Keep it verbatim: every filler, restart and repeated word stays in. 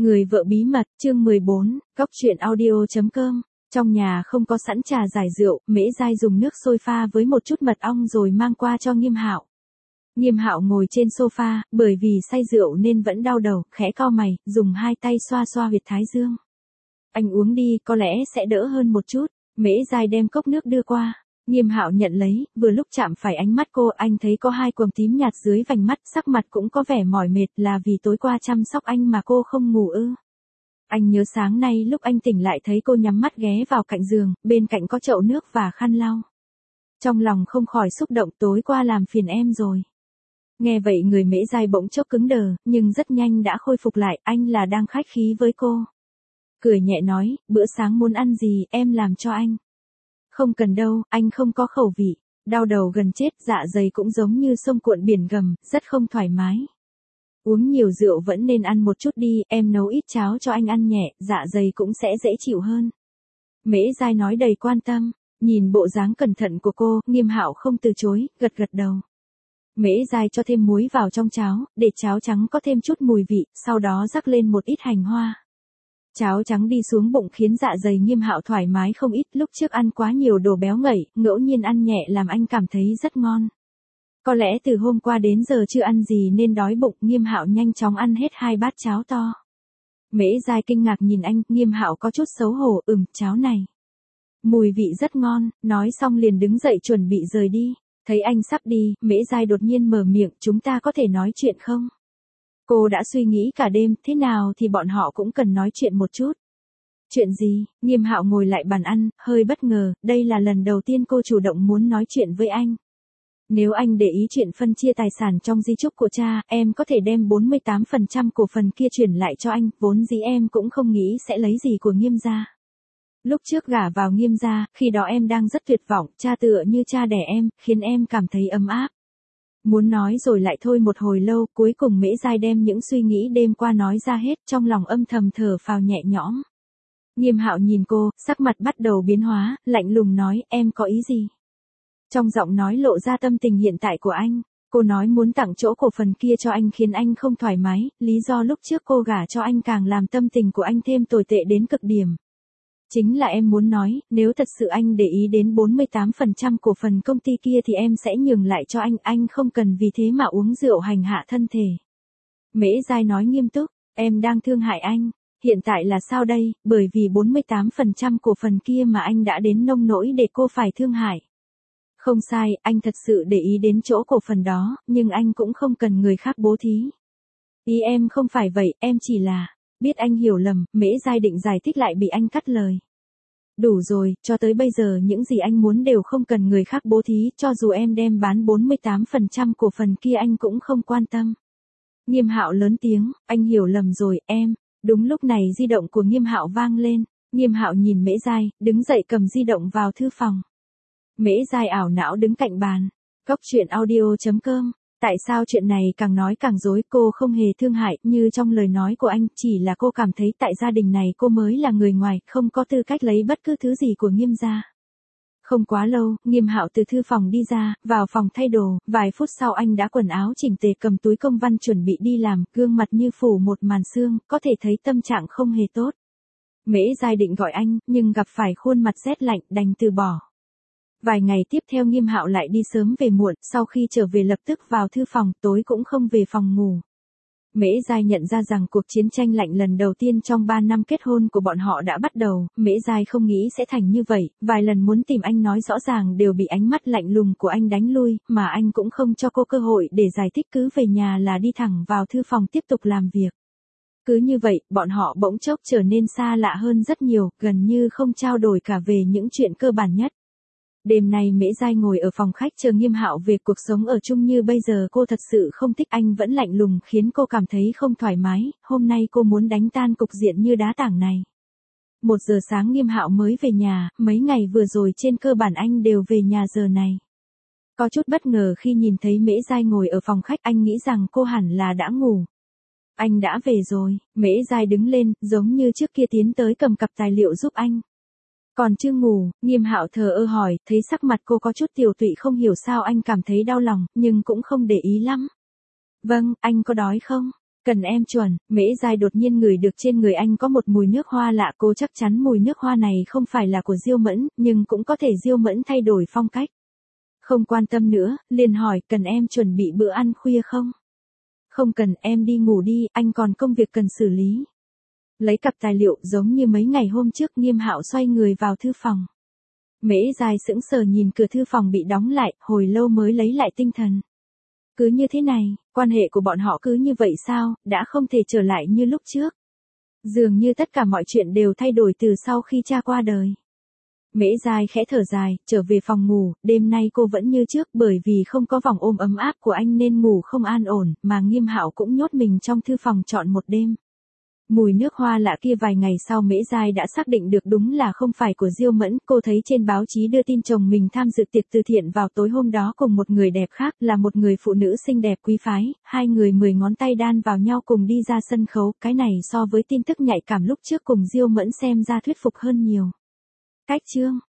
Người vợ bí mật, chương mười bốn, Cóc truyện audio chấm com. Trong nhà không có sẵn trà giải rượu, Mễ Giai dùng nước sôi pha với một chút mật ong rồi mang qua cho Nghiêm Hạo. Nghiêm Hạo ngồi trên sofa, bởi vì say rượu nên vẫn đau đầu, khẽ cau mày, dùng hai tay xoa xoa huyệt thái dương. Anh uống đi, có lẽ sẽ đỡ hơn một chút. Mễ Giai đem cốc nước đưa qua. Nghiêm Hạo nhận lấy, vừa lúc chạm phải ánh mắt cô, anh thấy có hai quầng tím nhạt dưới vành mắt, sắc mặt cũng có vẻ mỏi mệt, là vì tối qua chăm sóc anh mà cô không ngủ ư? Anh nhớ sáng nay lúc anh tỉnh lại thấy cô nhắm mắt ghé vào cạnh giường, bên cạnh có chậu nước và khăn lau. Trong lòng không khỏi xúc động, tối qua làm phiền em rồi. Nghe vậy người Mễ Giai bỗng chốc cứng đờ, nhưng rất nhanh đã khôi phục lại, anh là đang khách khí với cô. Cười nhẹ nói, bữa sáng muốn ăn gì, em làm cho anh. Không cần đâu, anh không có khẩu vị. Đau đầu gần chết, dạ dày cũng giống như sông cuộn biển gầm, rất không thoải mái. Uống nhiều rượu vẫn nên ăn một chút đi, em nấu ít cháo cho anh ăn nhẹ, dạ dày cũng sẽ dễ chịu hơn. Mễ Giai nói đầy quan tâm, nhìn bộ dáng cẩn thận của cô, Nghiêm Hạo không từ chối, gật gật đầu. Mễ Giai cho thêm muối vào trong cháo, để cháo trắng có thêm chút mùi vị, sau đó rắc lên một ít hành hoa. Cháo trắng đi xuống bụng khiến dạ dày Nghiêm Hạo thoải mái không ít, lúc trước ăn quá nhiều đồ béo ngậy, ngẫu nhiên ăn nhẹ làm anh cảm thấy rất ngon. Có lẽ từ hôm qua đến giờ chưa ăn gì nên đói bụng, Nghiêm Hạo nhanh chóng ăn hết hai bát cháo to. Mễ Giai kinh ngạc nhìn anh, Nghiêm Hạo có chút xấu hổ, ừm, cháo này. Mùi vị rất ngon, nói xong liền đứng dậy chuẩn bị rời đi. Thấy anh sắp đi, Mễ Giai đột nhiên mở miệng, chúng ta có thể nói chuyện không? Cô đã suy nghĩ cả đêm, thế nào thì bọn họ cũng cần nói chuyện một chút. Chuyện gì? Nghiêm Hạo ngồi lại bàn ăn, hơi bất ngờ, đây là lần đầu tiên cô chủ động muốn nói chuyện với anh. Nếu anh để ý chuyện phân chia tài sản trong di chúc của cha, em có thể đem bốn mươi tám phần trăm cổ phần kia chuyển lại cho anh, vốn dĩ em cũng không nghĩ sẽ lấy gì của Nghiêm gia. Lúc trước gả vào Nghiêm gia, khi đó em đang rất tuyệt vọng, cha tựa như cha đẻ em, khiến em cảm thấy ấm áp. Muốn nói rồi lại thôi một hồi lâu, cuối cùng Mễ Giai đem những suy nghĩ đêm qua nói ra hết, trong lòng âm thầm thở phào nhẹ nhõm. Nghiêm Hạo nhìn cô, sắc mặt bắt đầu biến hóa, lạnh lùng nói, em có ý gì? Trong giọng nói lộ ra tâm tình hiện tại của anh, cô nói muốn tặng chỗ cổ phần kia cho anh khiến anh không thoải mái, lý do lúc trước cô gả cho anh càng làm tâm tình của anh thêm tồi tệ đến cực điểm. Chính là em muốn nói, nếu thật sự anh để ý đến bốn mươi tám phần trăm cổ phần công ty kia thì em sẽ nhường lại cho anh, anh không cần vì thế mà uống rượu hành hạ thân thể. Mễ Giai nói nghiêm túc, em đang thương hại anh, hiện tại là sao đây, bởi vì bốn mươi tám phần trăm cổ phần kia mà anh đã đến nông nỗi để cô phải thương hại. Không sai, anh thật sự để ý đến chỗ cổ phần đó, nhưng anh cũng không cần người khác bố thí. Ý em không phải vậy, em chỉ là... Biết anh hiểu lầm, Mễ Giai định giải thích lại bị anh cắt lời. Đủ rồi, cho tới bây giờ những gì anh muốn đều không cần người khác bố thí, cho dù em đem bán bốn mươi tám phần trăm cổ phần kia anh cũng không quan tâm. Nghiêm Hạo lớn tiếng, anh hiểu lầm rồi, em. Đúng lúc này di động của Nghiêm Hạo vang lên, Nghiêm Hạo nhìn Mễ Giai, đứng dậy cầm di động vào thư phòng. Mễ Giai ảo não đứng cạnh bàn. Cóc truyện audio chấm com. Tại sao chuyện này càng nói càng dối, cô không hề thương hại, như trong lời nói của anh, chỉ là cô cảm thấy tại gia đình này cô mới là người ngoài, không có tư cách lấy bất cứ thứ gì của Nghiêm gia. Không quá lâu, Nghiêm Hạo từ thư phòng đi ra, vào phòng thay đồ, vài phút sau anh đã quần áo chỉnh tề cầm túi công văn chuẩn bị đi làm, gương mặt như phủ một màn sương, có thể thấy tâm trạng không hề tốt. Mễ Giai định gọi anh, nhưng gặp phải khuôn mặt rét lạnh, đành từ bỏ. Vài ngày tiếp theo Nghiêm Hạo lại đi sớm về muộn, sau khi trở về lập tức vào thư phòng, tối cũng không về phòng ngủ. Mễ Giai nhận ra rằng cuộc chiến tranh lạnh lần đầu tiên trong ba năm kết hôn của bọn họ đã bắt đầu, Mễ Giai không nghĩ sẽ thành như vậy, vài lần muốn tìm anh nói rõ ràng đều bị ánh mắt lạnh lùng của anh đánh lui, mà anh cũng không cho cô cơ hội để giải thích, cứ về nhà là đi thẳng vào thư phòng tiếp tục làm việc. Cứ như vậy, bọn họ bỗng chốc trở nên xa lạ hơn rất nhiều, gần như không trao đổi cả về những chuyện cơ bản nhất. Đêm nay Mễ Giai ngồi ở phòng khách chờ Nghiêm Hạo về, cuộc sống ở chung như bây giờ cô thật sự không thích, anh vẫn lạnh lùng khiến cô cảm thấy không thoải mái, hôm nay cô muốn đánh tan cục diện như đá tảng này. Một giờ sáng Nghiêm Hạo mới về nhà, mấy ngày vừa rồi trên cơ bản anh đều về nhà giờ này. Có chút bất ngờ khi nhìn thấy Mễ Giai ngồi ở phòng khách, anh nghĩ rằng cô hẳn là đã ngủ. Anh đã về rồi, Mễ Giai đứng lên, giống như trước kia tiến tới cầm cặp tài liệu giúp anh. Còn chưa ngủ, Nghiêm Hạo thờ ơ hỏi, thấy sắc mặt cô có chút tiều tụy không hiểu sao anh cảm thấy đau lòng, nhưng cũng không để ý lắm. Vâng, anh có đói không? Cần em chuẩn, Mễ Giai đột nhiên ngửi được trên người anh có một mùi nước hoa lạ, cô chắc chắn mùi nước hoa này không phải là của Diêu Mẫn, nhưng cũng có thể Diêu Mẫn thay đổi phong cách. Không quan tâm nữa, liền hỏi, cần em chuẩn bị bữa ăn khuya không? Không cần, em đi ngủ đi, anh còn công việc cần xử lý. Lấy cặp tài liệu giống như mấy ngày hôm trước, Nghiêm Hạo xoay người vào thư phòng. Mễ Giai sững sờ nhìn cửa thư phòng bị đóng lại, hồi lâu mới lấy lại tinh thần. Cứ như thế này, quan hệ của bọn họ cứ như vậy sao, đã không thể trở lại như lúc trước. Dường như tất cả mọi chuyện đều thay đổi từ sau khi cha qua đời. Mễ Giai khẽ thở dài, trở về phòng ngủ, đêm nay cô vẫn như trước, bởi vì không có vòng ôm ấm áp của anh nên ngủ không an ổn, mà Nghiêm Hạo cũng nhốt mình trong thư phòng trọn một đêm. Mùi nước hoa lạ kia vài ngày sau Mễ Giai đã xác định được đúng là không phải của Diêu Mẫn, cô thấy trên báo chí đưa tin chồng mình tham dự tiệc từ thiện vào tối hôm đó cùng một người đẹp khác, là một người phụ nữ xinh đẹp quý phái, hai người mười ngón tay đan vào nhau cùng đi ra sân khấu, cái này so với tin tức nhạy cảm lúc trước cùng Diêu Mẫn xem ra thuyết phục hơn nhiều. Cách chương